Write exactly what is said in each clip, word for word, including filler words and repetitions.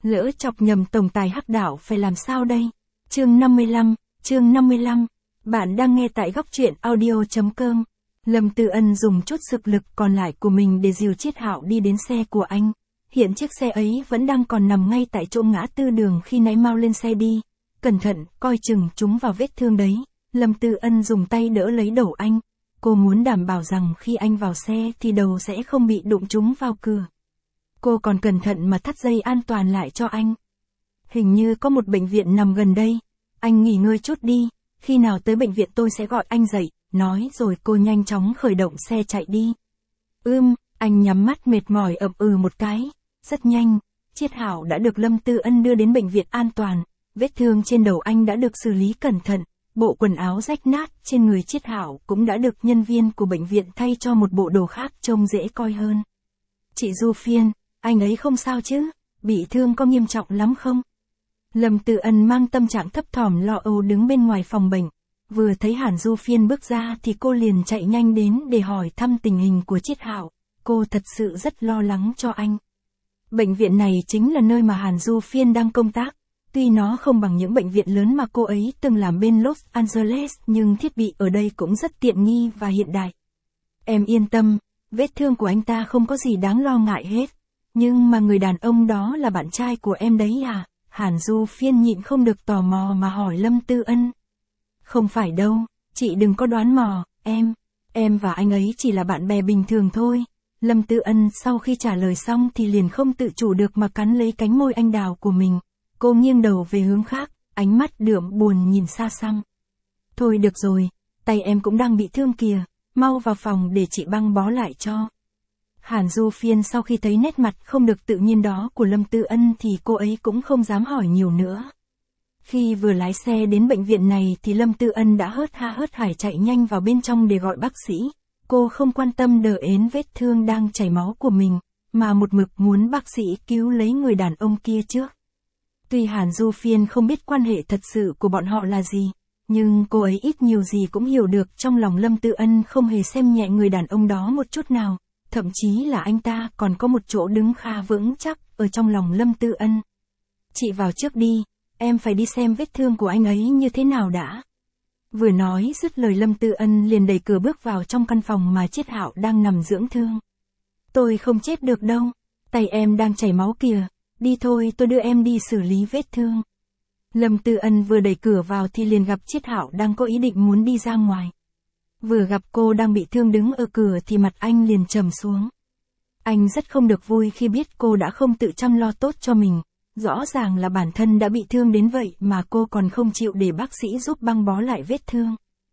Lỡ chọc nhầm tổng tài Hắc Đạo phải làm sao đây? Chương năm mươi lăm, chương năm mươi lăm. Bạn đang nghe tại góc truyện audio chấm com. Lâm Tư Ân dùng chút sức lực còn lại của mình để dìu Chiết Hạo đi đến xe của anh. Hiện chiếc xe ấy vẫn đang còn nằm ngay tại chỗ ngã tư đường khi nãy mau lên xe đi. Cẩn thận, coi chừng chúng vào vết thương đấy. Lâm Tư Ân dùng tay đỡ lấy đầu anh. Cô muốn đảm bảo rằng khi anh vào xe thì đầu sẽ không bị đụng trúng vào cửa. Cô còn cẩn thận mà thắt dây an toàn lại cho anh. Hình như có một bệnh viện nằm gần đây. Anh nghỉ ngơi chút đi, khi nào tới bệnh viện tôi sẽ gọi anh dậy. Nói rồi cô nhanh chóng khởi động xe chạy đi. Ưm, anh nhắm mắt mệt mỏi ậm ừ một cái. Rất nhanh, Chiết Hạo đã được Lâm Tư Ân đưa đến bệnh viện an toàn. Vết thương trên đầu anh đã được xử lý cẩn thận. Bộ quần áo rách nát trên người Chiết Hạo cũng đã được nhân viên của bệnh viện thay cho một bộ đồ khác trông dễ coi hơn. Chị Du Phiên, anh ấy không sao chứ? Bị thương có nghiêm trọng lắm không? Lâm Tư Ân mang tâm trạng thấp thỏm lo âu đứng bên ngoài phòng bệnh. Vừa thấy Hàn Du Phiên bước ra thì cô liền chạy nhanh đến để hỏi thăm tình hình của Chiết Hạo. Cô thật sự rất lo lắng cho anh. Bệnh viện này chính là nơi mà Hàn Du Phiên đang công tác. Tuy nó không bằng những bệnh viện lớn mà cô ấy từng làm bên Los Angeles nhưng thiết bị ở đây cũng rất tiện nghi và hiện đại. Em yên tâm, vết thương của anh ta không có gì đáng lo ngại hết. Nhưng mà người đàn ông đó là bạn trai của em đấy à? Hàn Du Phiên nhịn không được tò mò mà hỏi Lâm Tư Ân. Không phải đâu, chị đừng có đoán mò, em, em và anh ấy chỉ là bạn bè bình thường thôi. Lâm Tư Ân sau khi trả lời xong thì liền không tự chủ được mà cắn lấy cánh môi anh đào của mình. Cô nghiêng đầu về hướng khác, ánh mắt đượm buồn nhìn xa xăm. Thôi được rồi, tay em cũng đang bị thương kìa, mau vào phòng để chị băng bó lại cho. Hàn Du Phiên sau khi thấy nét mặt không được tự nhiên đó của Lâm Tư Ân thì cô ấy cũng không dám hỏi nhiều nữa. Khi vừa lái xe đến bệnh viện này thì Lâm Tư Ân đã hớt ha hớt hải chạy nhanh vào bên trong để gọi bác sĩ. Cô không quan tâm đờ ến vết thương đang chảy máu của mình, mà một mực muốn bác sĩ cứu lấy người đàn ông kia trước. Tuy Hàn Du Phiên không biết quan hệ thật sự của bọn họ là gì, nhưng cô ấy ít nhiều gì cũng hiểu được trong lòng Lâm Tư Ân không hề xem nhẹ người đàn ông đó một chút nào, thậm chí là anh ta còn có một chỗ đứng khá vững chắc ở trong lòng Lâm Tư Ân. Chị vào trước đi, em phải đi xem vết thương của anh ấy như thế nào đã. Vừa nói dứt lời Lâm Tư Ân liền đẩy cửa bước vào trong căn phòng mà Chiết Hạo đang nằm dưỡng thương. Tôi không chết được đâu, tay em đang chảy máu kìa. Đi thôi, tôi đưa em đi xử lý vết thương. Lâm Tư Ân vừa đẩy cửa vào thì liền gặp Chiết Hạo đang có ý định muốn đi ra ngoài. Vừa gặp cô đang bị thương đứng ở cửa thì mặt anh liền trầm xuống. Anh rất không được vui khi biết cô đã không tự chăm lo tốt cho mình. Rõ ràng là bản thân đã bị thương đến vậy mà cô còn không chịu để bác sĩ giúp băng bó lại vết thương.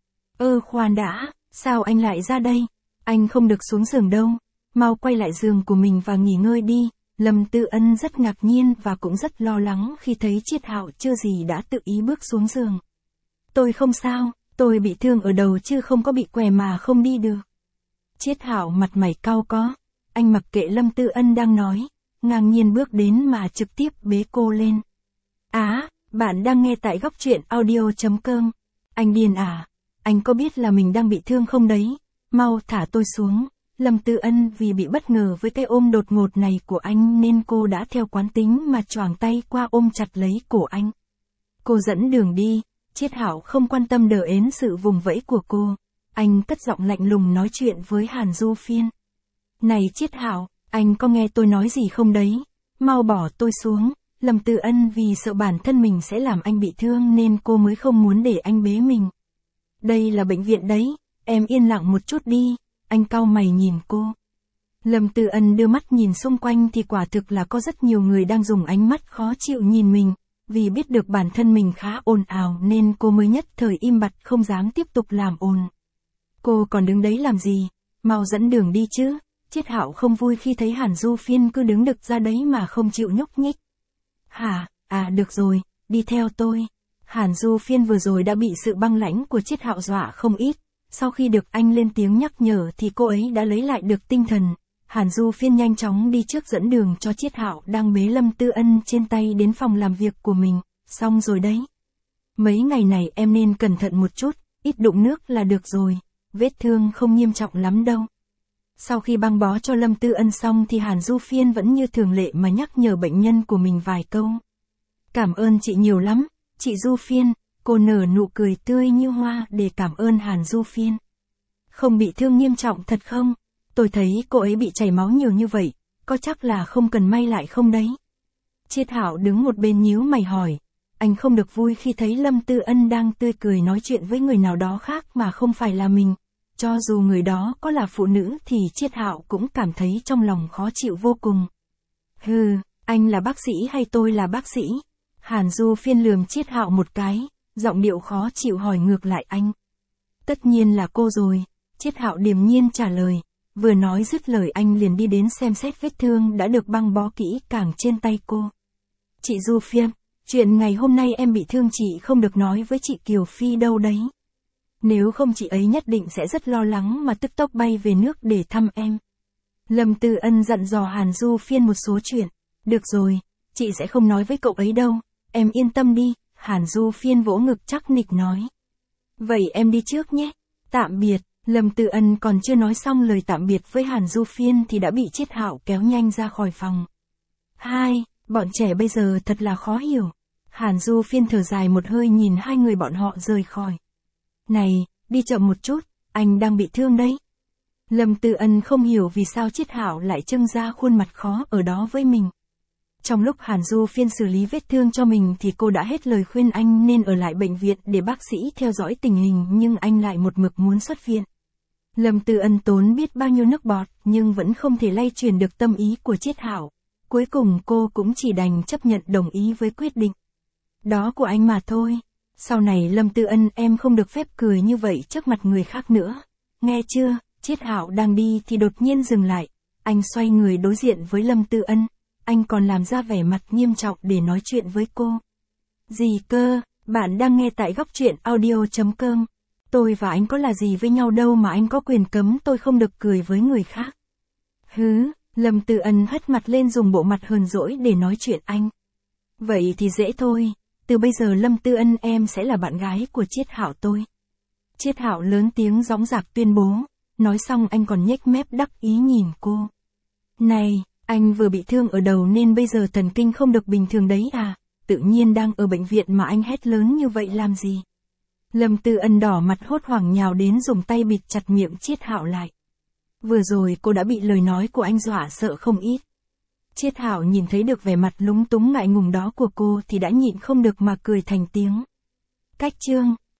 Ơ khoan đã, sao anh lại ra đây? Anh không được xuống giường đâu. Mau quay lại giường của mình và nghỉ ngơi đi. Lâm Tư Ân rất ngạc nhiên và cũng rất lo lắng khi thấy Chiết Hạo chưa gì đã tự ý bước xuống giường. Tôi không sao, tôi bị thương ở đầu chứ không có bị què mà không đi được. Chiết Hạo mặt mày cau có, anh mặc kệ Lâm Tư Ân đang nói, ngang nhiên bước đến mà trực tiếp bế cô lên. Á, bạn đang nghe tại góc truyện audio chấm com. Anh điên à, anh có biết là mình đang bị thương không đấy, mau thả tôi xuống. Lâm Tư Ân vì bị bất ngờ với cái ôm đột ngột này của anh nên cô đã theo quán tính mà choàng tay qua ôm chặt lấy cổ anh. Cô dẫn đường đi, Chiết Hạo không quan tâm đờ ến sự vùng vẫy của cô. Anh cất giọng lạnh lùng nói chuyện với Hàn Du Phiên. Này Chiết Hạo, anh có nghe tôi nói gì không đấy? Mau bỏ tôi xuống. Lâm Tư Ân vì sợ bản thân mình sẽ làm anh bị thương nên cô mới không muốn để anh bế mình. Đây là bệnh viện đấy, em yên lặng một chút đi. Anh cau mày nhìn cô. Lâm Tư Ân đưa mắt nhìn xung quanh thì quả thực là có rất nhiều người đang dùng ánh mắt khó chịu nhìn mình. Vì biết được bản thân mình khá ồn ào nên cô mới nhất thời im bặt không dám tiếp tục làm ồn. Cô còn đứng đấy làm gì? Mau dẫn đường đi chứ. Chiết Hạo không vui khi thấy Hàn Du Phiên cứ đứng đực ra đấy mà không chịu nhúc nhích. Hả, à được rồi, đi theo tôi. Hàn Du Phiên vừa rồi đã bị sự băng lãnh của Chiết Hạo dọa không ít. Sau khi được anh lên tiếng nhắc nhở thì cô ấy đã lấy lại được tinh thần. Hàn Du Phiên nhanh chóng đi trước dẫn đường cho Chiết Hạo đang bế Lâm Tư Ân trên tay đến phòng làm việc của mình. Xong rồi đấy. Mấy ngày này em nên cẩn thận một chút, ít đụng nước là được rồi. Vết thương không nghiêm trọng lắm đâu. Sau khi băng bó cho Lâm Tư Ân xong thì Hàn Du Phiên vẫn như thường lệ mà nhắc nhở bệnh nhân của mình vài câu. Cảm ơn chị nhiều lắm, chị Du Phiên, cô nở nụ cười tươi như hoa để cảm ơn Hàn Du Phiên. Không bị thương nghiêm trọng thật không? Tôi thấy cô ấy bị chảy máu nhiều như vậy, có chắc là không cần may lại không đấy? Triết Hạo đứng một bên nhíu mày hỏi. Anh không được vui khi thấy Lâm Tư Ân đang tươi cười nói chuyện với người nào đó khác mà không phải là mình. Cho dù người đó có là phụ nữ thì Triết Hạo cũng cảm thấy trong lòng khó chịu vô cùng. Hừ, anh là bác sĩ hay tôi là bác sĩ? Hàn Du Phiên lườm Triết Hạo một cái, giọng điệu khó chịu hỏi ngược lại anh. Tất nhiên là cô rồi, Triết Hạo điềm nhiên trả lời. Vừa nói dứt lời anh liền đi đến xem xét vết thương đã được băng bó kỹ càng trên tay cô. Chị Du Phiên, chuyện ngày hôm nay em bị thương chị không được nói với chị Kiều Phi đâu đấy. Nếu không chị ấy nhất định sẽ rất lo lắng mà tức tốc bay về nước để thăm em. Lâm Tư Ân dặn dò Hàn Du Phiên một số chuyện. Được rồi, chị sẽ không nói với cậu ấy đâu, em yên tâm đi, Hàn Du Phiên vỗ ngực chắc nịch nói. Vậy em đi trước nhé, tạm biệt. Lâm Tư Ân còn chưa nói xong lời tạm biệt với Hàn Du Phiên thì đã bị Triết Hạo kéo nhanh ra khỏi phòng. Hai, bọn trẻ bây giờ thật là khó hiểu. Hàn Du Phiên thở dài một hơi nhìn hai người bọn họ rời khỏi. Này, đi chậm một chút, anh đang bị thương đấy. Lâm Tư Ân không hiểu vì sao Triết Hạo lại trưng ra khuôn mặt khó ở đó với mình. Trong lúc Hàn Du Phiên xử lý vết thương cho mình thì cô đã hết lời khuyên anh nên ở lại bệnh viện để bác sĩ theo dõi tình hình nhưng anh lại một mực muốn xuất viện. Lâm Tư Ân tốn biết bao nhiêu nước bọt nhưng vẫn không thể lay chuyển được tâm ý của Triết Hạo. Cuối cùng cô cũng chỉ đành chấp nhận đồng ý với quyết định đó của anh mà thôi. Sau này Lâm Tư Ân em không được phép cười như vậy trước mặt người khác nữa. Nghe chưa? Triết Hạo đang đi thì đột nhiên dừng lại. Anh xoay người đối diện với Lâm Tư Ân. Anh còn làm ra vẻ mặt nghiêm trọng để nói chuyện với cô. Gì cơ? Bạn đang nghe tại góc truyện audio chấm com. Tôi và anh có là gì với nhau đâu mà anh có quyền cấm tôi không được cười với người khác. Hứ, Lâm Tư Ân hất mặt lên dùng bộ mặt hờn dỗi để nói chuyện anh. Vậy thì dễ thôi, từ bây giờ Lâm Tư Ân em sẽ là bạn gái của Triết Hạo tôi. Triết Hạo lớn tiếng dõng dạc tuyên bố, nói xong anh còn nhếch mép đắc ý nhìn cô. Này, anh vừa bị thương ở đầu nên bây giờ thần kinh không được bình thường đấy à, tự nhiên đang ở bệnh viện mà anh hét lớn như vậy làm gì? Lâm Tư Ân đỏ mặt hốt hoảng nhào đến dùng tay bịt chặt miệng Triết Hạo lại. Vừa rồi cô đã bị lời nói của anh dọa sợ không ít. Triết Hạo nhìn thấy được vẻ mặt lúng túng ngại ngùng đó của cô thì đã nhịn không được mà cười thành tiếng. Cách chương